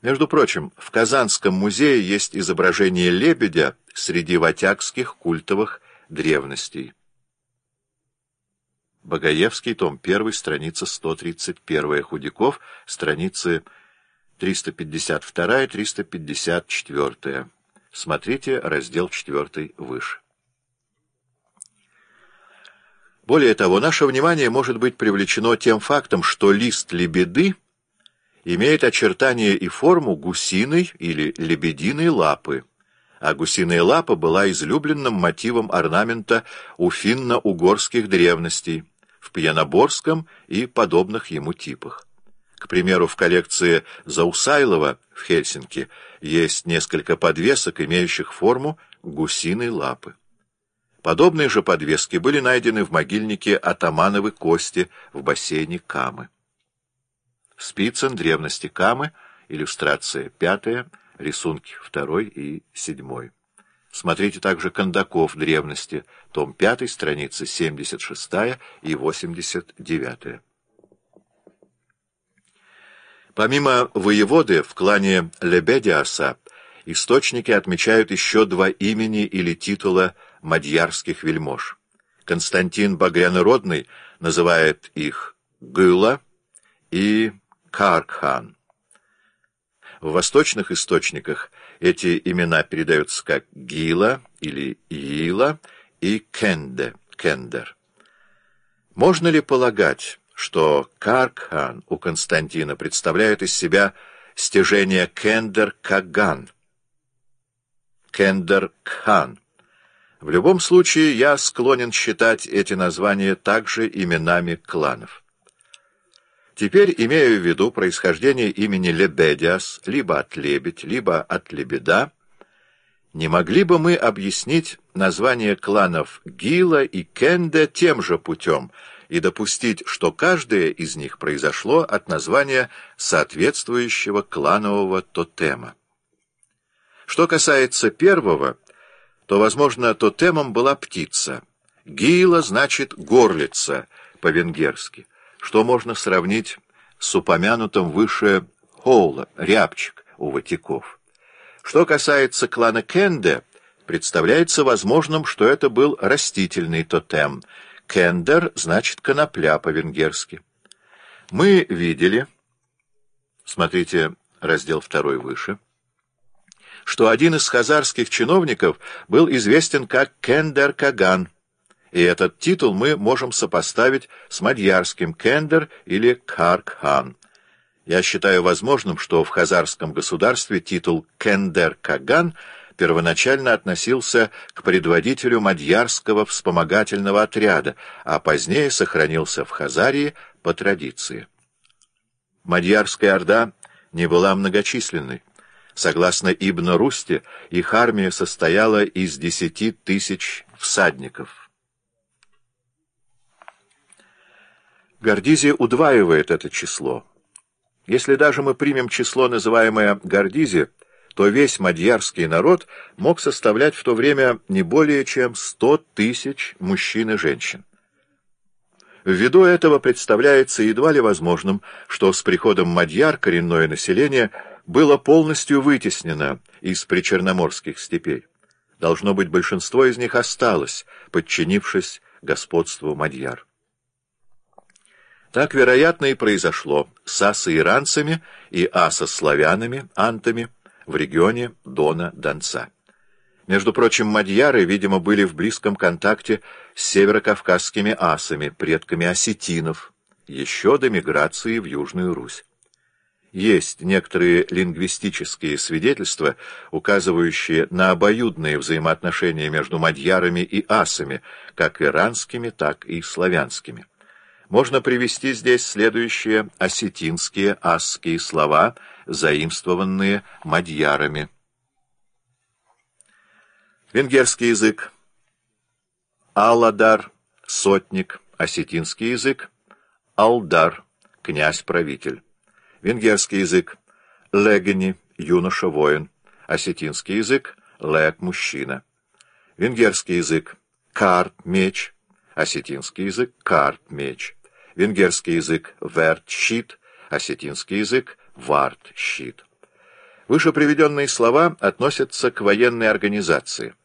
Между прочим, в Казанском музее есть изображение лебедя среди ватякских культовых древностей. Богоевский, том 1, страница 131, Худяков, страницы 352-354. Смотрите раздел 4 выше. Более того, наше внимание может быть привлечено тем фактом, что лист лебеды имеет очертания и форму гусиной или лебединой лапы, а гусиная лапа была излюбленным мотивом орнамента у финно-угорских древностей, в пьяноборском и подобных ему типах. К примеру, в коллекции Заусайлова в Хельсинки есть несколько подвесок, имеющих форму гусиной лапы. Подобные же подвески были найдены в могильнике Атамановы кости в бассейне Камы. Спицын, древности Камы, иллюстрация 5, рисунки 2 и 7. Смотрите также Кондаков, древности, том 5, страницы 76 и 89. Помимо воеводы, в клане Лебедиаса источники отмечают еще два имени или титула мадьярских вельмож. Константин Багрянородный называет их Гыла и Каркхан. В восточных источниках эти имена передаются как Гила или Ила и Кендер. Можно ли полагать, что Каркхан у Константина представляет из себя стяжение Кендер-Каган, Кендер-Кхан? В любом случае, я склонен считать эти названия также именами кланов. Теперь, имея в виду происхождение имени Лебедиас либо от лебедь, либо от лебеда, не могли бы мы объяснить название кланов Гила и Кенде тем же путем и допустить, что каждое из них произошло от названия соответствующего кланового тотема? Что касается первого, то, возможно, тотемом была птица. Гила значит горлица по-венгерски, что можно сравнить с упомянутым выше хоула, рябчик у ватиков. Что касается клана Кенде, представляется возможным, что это был растительный тотем. Кендер значит конопля по-венгерски. Мы видели, смотрите раздел 2 выше, что один из хазарских чиновников был известен как Кендер-Каган, и этот титул мы можем сопоставить с мадьярским Кендер или Каркхан. Я считаю возможным, что в хазарском государстве титул Кендер-Каган первоначально относился к предводителю мадьярского вспомогательного отряда, а позднее сохранился в Хазарии по традиции. Мадьярская орда не была многочисленной. Согласно Ибн Русти, их армия состояла из 10 тысяч всадников. Гордизи удваивает это число. Если даже мы примем число, называемое Гордизи, то весь мадьярский народ мог составлять в то время не более чем 100 тысяч мужчин и женщин. Ввиду этого представляется едва ли возможным, что с приходом мадьяр коренное население было полностью вытеснено из причерноморских степей. Должно быть, большинство из них осталось, подчинившись господству мадьяр. Так, вероятно, и произошло с асо-иранцами и асо-славянами, антами, в регионе Дона-Донца. Между прочим, мадьяры, видимо, были в близком контакте с северокавказскими асами, предками осетинов, еще до миграции в Южную Русь. Есть некоторые лингвистические свидетельства, указывающие на обоюдные взаимоотношения между мадьярами и асами, как иранскими, так и славянскими. Можно привести здесь следующие осетинские, асские слова, заимствованные мадьярами. Венгерский язык. Аладар, сотник. Осетинский язык. Алдар, князь-правитель. Венгерский язык. Легени, юноша-воин. Осетинский язык. Лег, мужчина. Венгерский язык. Карт, меч. Осетинский язык. Карт, меч. Венгерский язык. Верт, щит. Осетинский язык. Варт, щит. Выше приведенные слова относятся к военной организации.